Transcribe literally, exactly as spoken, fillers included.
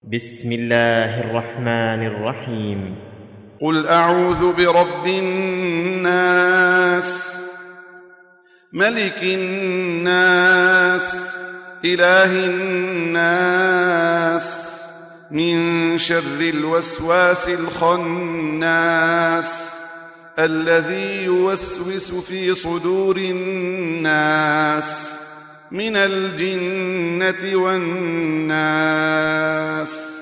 بسم الله الرحمن الرحيم. قل أعوذ برب الناس ملك الناس إله الناس من شر الوسواس الخناس الذي يوسوس في صدور الناس من الجنة والناس.